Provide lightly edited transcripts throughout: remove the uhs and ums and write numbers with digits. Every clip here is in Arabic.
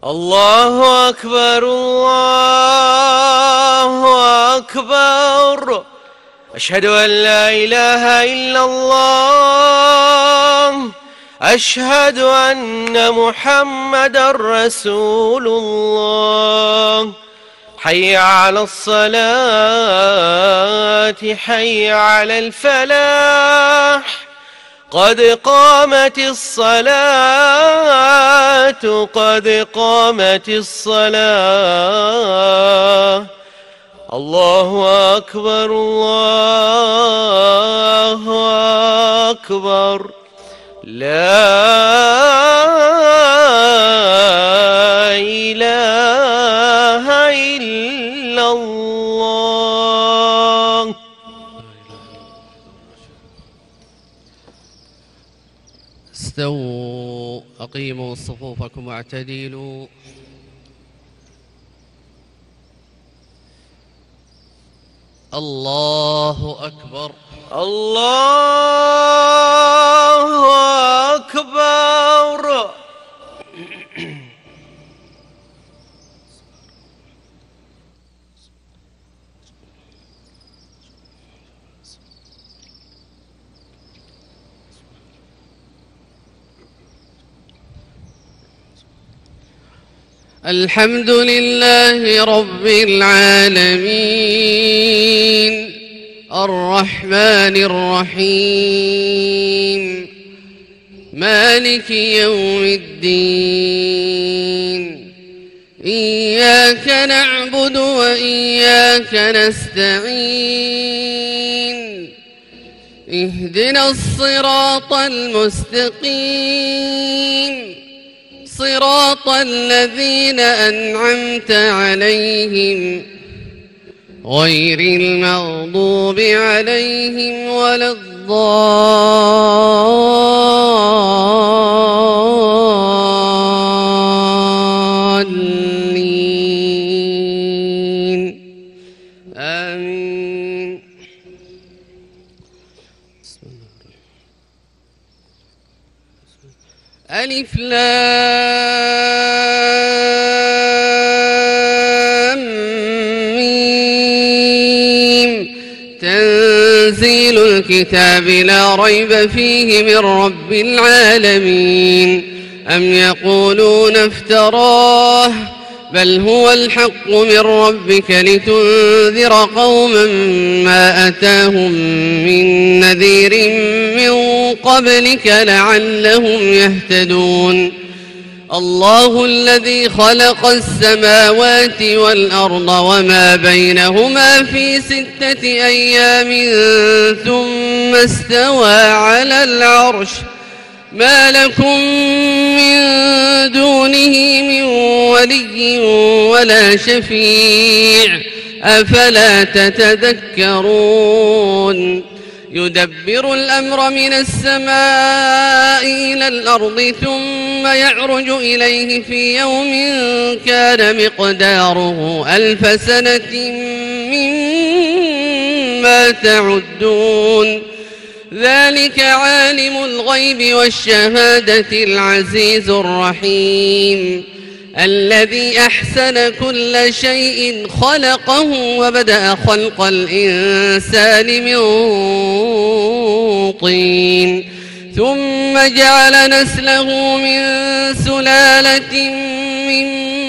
الله أكبر الله أكبر. أشهد أن لا إله إلا الله. أشهد أن محمدًا رسول الله. حي على الصلاة حي على الفلاح. قد قامت الصلاة قد قامت الصلاة. الله أكبر الله أكبر. لا إله إلا الله. استووا أقيموا صفوفكم واعتدلوا. الله أكبر الله أكبر. الحمد لله رب العالمين الرحمن الرحيم مالك يوم الدين. إياك نعبد وإياك نستعين. اهدنا الصراط المستقيم صراط الذين أنعمت عليهم غير المغضوب عليهم ولا الضالين. آمين. ألف لام ميم. تنزيل الكتاب لا ريب فيه من رب العالمين. أم يقولون افتراه بل هو الحق من ربك لتنذر قوما ما أتاهم من نذير من قبلك لعلهم يهتدون. الله الذي خلق السماوات والأرض وما بينهما في 6 أيام ثم استوى على العرش. ما لكم من دونه من ولي ولا شفيع أفلا تتذكرون. يدبر الأمر من السماء إلى الأرض ثم يعرج إليه في يوم كان مقداره 1000 سنة مما تعدون. ذلك عالم الغيب والشهادة العزيز الرحيم الذي أحسن كل شيء خلقه وبدأ خلق الإنسان من طين ثم جعل نسله من سلالة من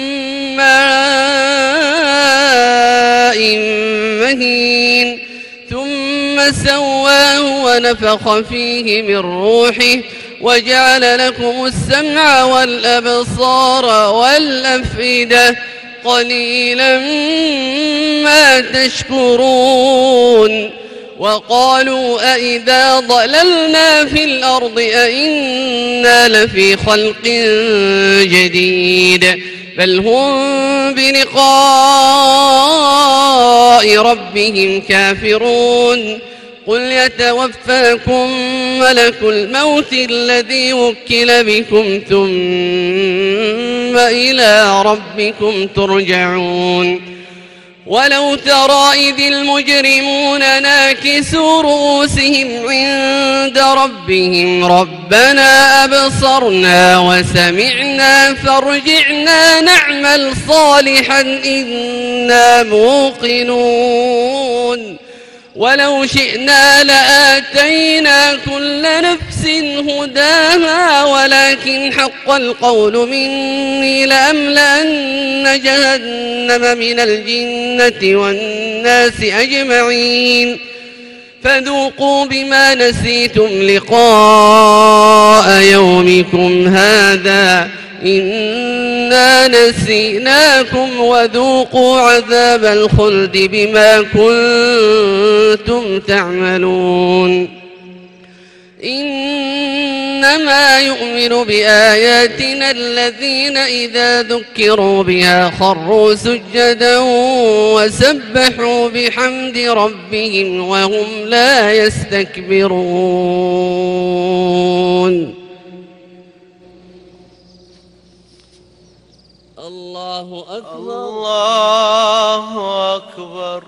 ماء مهين ثم سواه ونفخ فيه من روحه وجعل لكم السمع والأبصار والأفئدة قليلا ما تشكرون. وقالوا أئذا ضللنا في الأرض أئنا لفي خلق جديد بل هم بلقاء ربهم كافرون. قل يتوفاكم ملك الموت الذي وكل بكم ثم إلى ربكم ترجعون. ولو ترى إذ المجرمون ناكسوا رؤوسهم عند ربهم ربنا أبصرنا وسمعنا فارجعنا نعمل صالحا إنا موقنون ولو شئنا لآتينا كل نفس هداها ولكن حق القول مني لأملأن جهنم من الجنة والناس أجمعين فذوقوا بما نسيتم لقاء يومكم هذا إنا نسيناكم وذوقوا عذاب الخلد بما كنتم تعملون إنما يؤمن بآياتنا الذين إذا ذكروا بها خروا سجدا وسبحوا بحمد ربهم وهم لا يستكبرون. الله أكبر الله أكبر.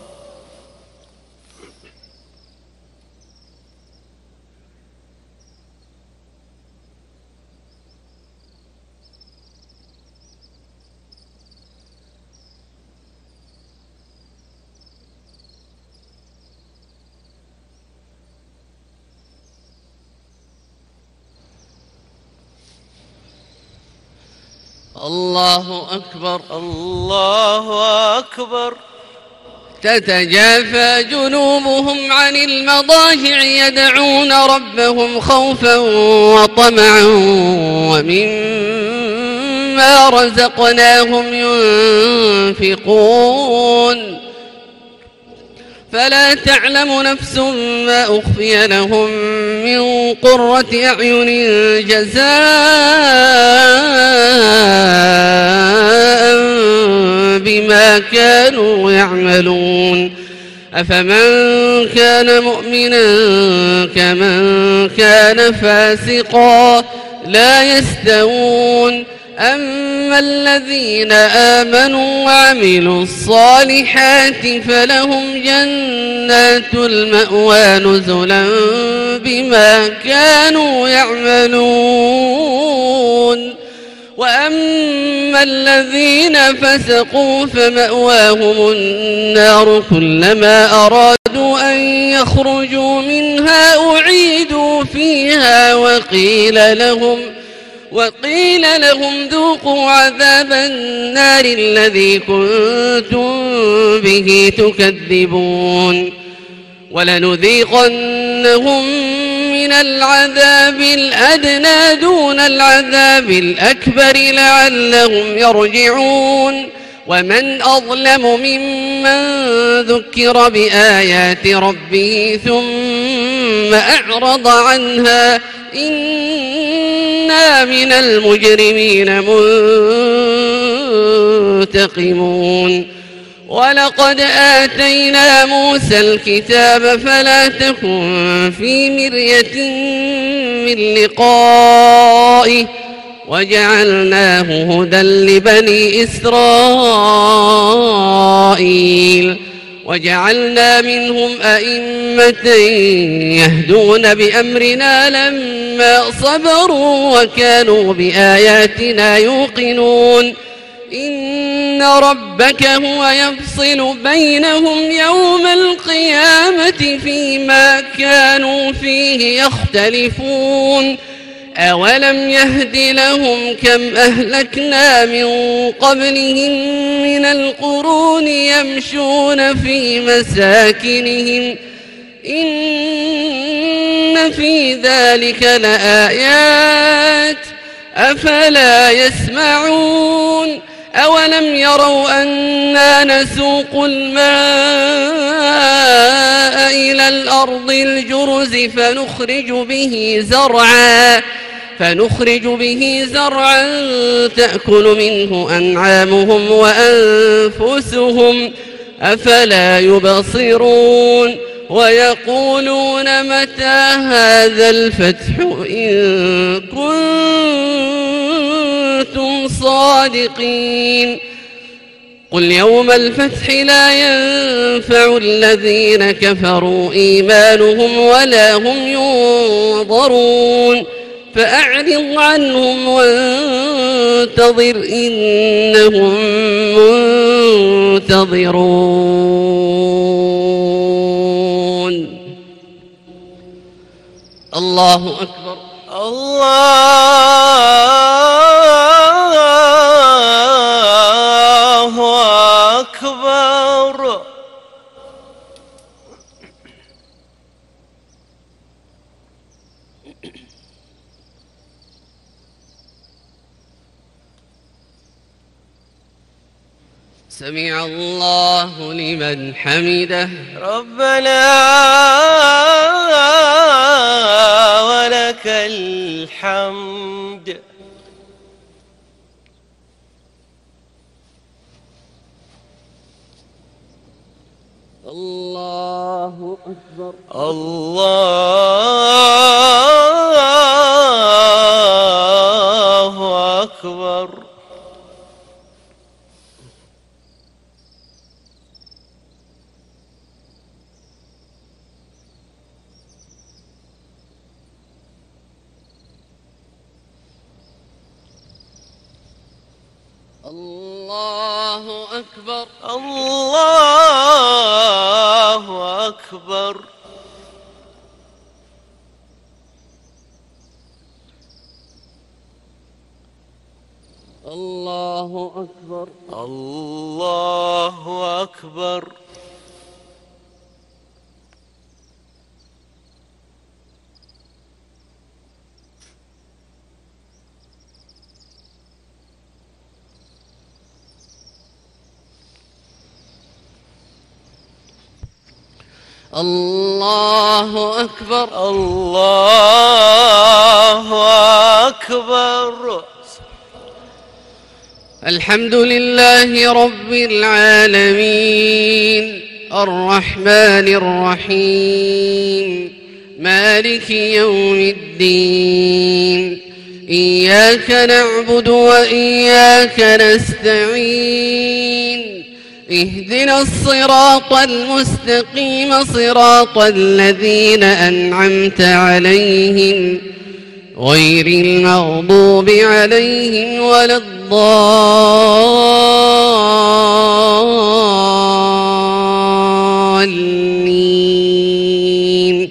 الله أكبر. الله أكبر. تتجافى جنوبهم عن المضاجع يدعون ربهم خوفا وطمعا ومما رزقناهم ينفقون فلا تعلم نفس ما أخفي لهم من قرة أعين جزاء بما كانوا يعملون أفمن كان مؤمنا كمن كان فاسقا لا يستوون أما الذين آمنوا وعملوا الصالحات فلهم جنات المأوى نزلا بما كانوا يعملون وأما الذين فسقوا فمأواهم النار كلما أرادوا أن يخرجوا منها أعيدوا فيها وقيل لهم ذوقوا عذاب النار الذي كنتم به تكذبون ولنذيقنهم من العذاب الأدنى دون العذاب الأكبر لعلهم يرجعون ومن أظلم ممن ذكر بآيات ربه ثم أعرض عنها إنا من المجرمين منتقمون ولقد آتينا موسى الكتاب فلا تكن في مرية من لقائه وجعلناه هدى لبني إسرائيل وجعلنا منهم أئمة يهدون بأمرنا لما صبروا وكانوا بآياتنا يوقنون إن ربك هو يفصل بينهم يوم القيامة فيما كانوا فيه يختلفون أولم يهد لهم كم أهلكنا من قبلهم من القرون يمشون في مساكنهم إن في ذلك لآيات أفلا يسمعون أولم يروا أنا نسوق الماء إلى الأرض الجرز فنخرج به زرعا تأكل منه أنعامهم وأنفسهم أفلا يبصرون ويقولون متى هذا الفتح إن كنتم صادقين قل يوم الفتح لا ينفع الذين كفروا إيمانهم ولا هم ينظرون فأعرض عنهم وانتظر إنهم منتظرون. الله أكبر. الله أكبر. سمع الله لمن حمده. ربنا ولك الحمد. الله أكبر. الله أكبر. الله أكبر. الله أكبر. الله أكبر. الله أكبر. الله أكبر. الله أكبر. الحمد لله رب العالمين الرحمن الرحيم مالك يوم الدين إياك نعبد وإياك نستعين اهدنا الصراط المستقيم صراط الذين أنعمت عليهم غير المغضوب عليهم ولا الضالين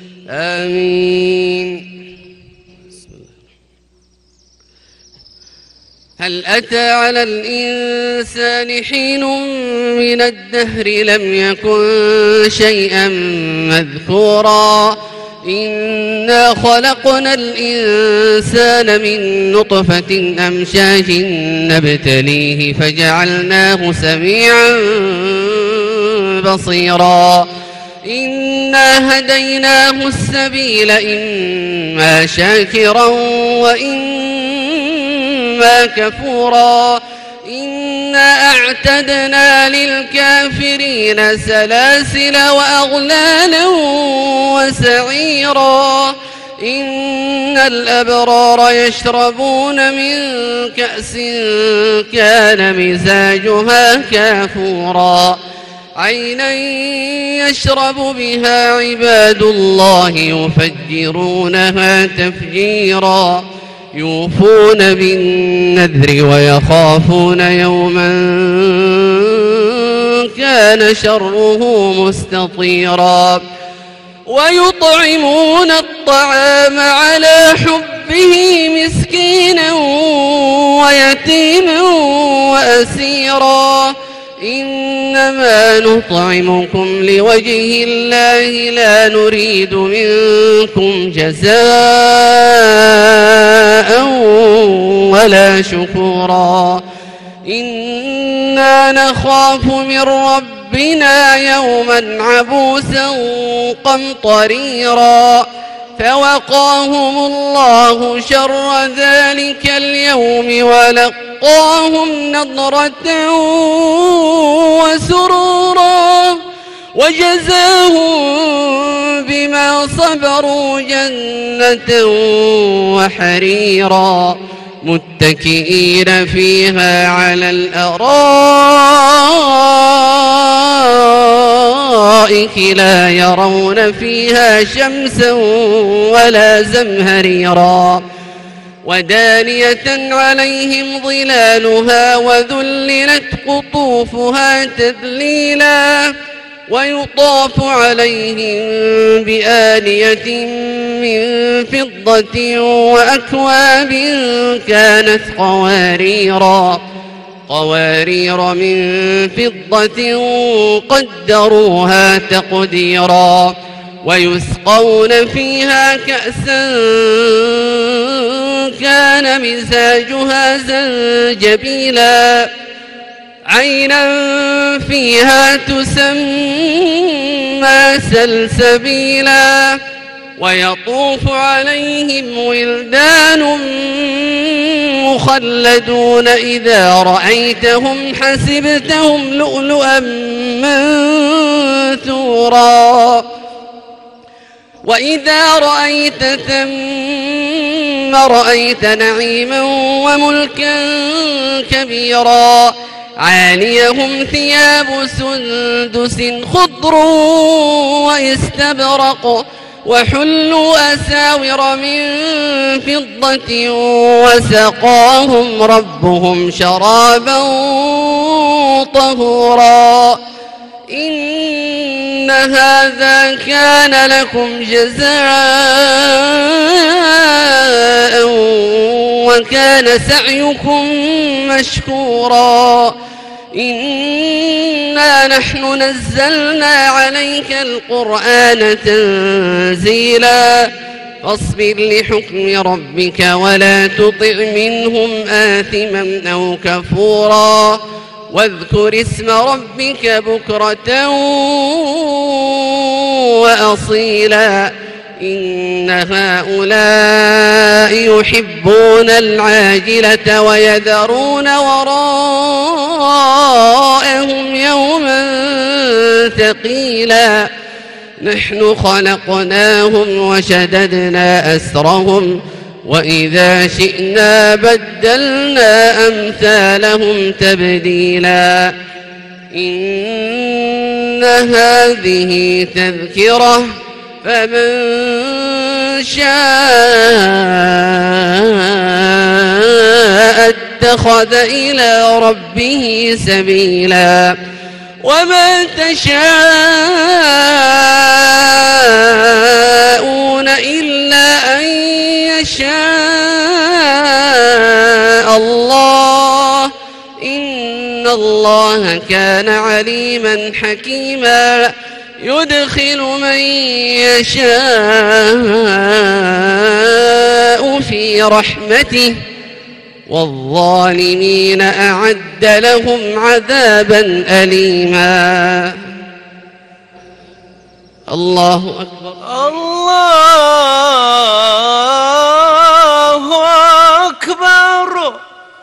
آمين. هل أتى على الإنسان حين من الدهر لم يكن شيئا مذكورا إنا خلقنا الإنسان من نطفة أمشاج نبتليه فجعلناه سميعا بصيرا إنا هديناه السبيل إما شاكرا وإما كفورا إنا أعتدنا للكافرين سلاسل وأغلالا وسعيرا إن الأبرار يشربون من كأس كان مزاجها كافورا عينا يشرب بها عباد الله يفجرونها تفجيرا يوفون بالنذر ويخافون يوما كان شره مستطيرا ويطعمون الطعام على حبه مسكينا ويتيما وأسيرا إنما نطعمكم لوجه الله لا نريد منكم جزاء ولا شكورا إنا نخاف من ربنا يوما عبوسا قمطريرا فوقاهم الله شر ذلك اليوم ولقاهم نضرة وسرورا وجزاهم بما صبروا جنة وحريرا متكئين فيها على الأرائك لا يرون فيها شمسا ولا زمهريرا ودانية عليهم ظلالها وذللت قطوفها تذليلا ويطاف عليهم بآنية من فضة وأكواب كانت قوارير من فضة قدروها تقديرا ويسقون فيها كأسا كان مزاجها زنجبيلا عينا فيها تسمى سلسبيلا ويطوف عليهم ولدان مخلدون إذا رأيتهم حسبتهم لؤلؤا منثورا وإذا رأيت ثم رأيت نعيما وملكا كبيرا عاليهم ثياب سندس خضر واستبرق وحلوا أساور من فضة وسقاهم ربهم شرابا طهورا إن هذا كان لكم جزاء وكان سعيكم مشكورا إنا نحن نزلنا عليك القرآن تنزيلا فاصبر لحكم ربك ولا تطع منهم آثما أو كفورا واذكر اسم ربك بكرة وأصيلا إن هؤلاء يحبون العاجلة ويذرون وراءهم يوما ثقيلا نحن خلقناهم وشددنا أسرهم وإذا شئنا بدلنا أمثالهم تبديلا إن هذه تذكرة فمن شاء اتخذ إلى ربه سبيلا وما تشاءون إلا أن يشاء الله إن الله كان عليما حكيما يدخل من يشاء في رحمته والظالمين أعد لهم عذابا أليما الله أكبر الله أكبر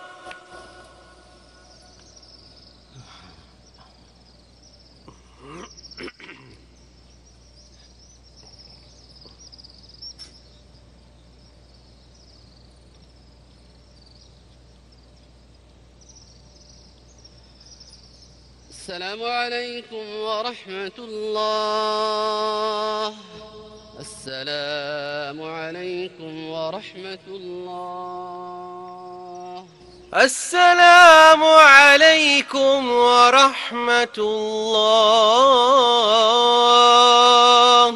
السلام عليكم ورحمة الله السلام عليكم ورحمة الله السلام عليكم ورحمة الله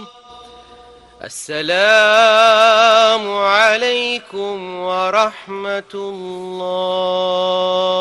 السلام عليكم ورحمة الله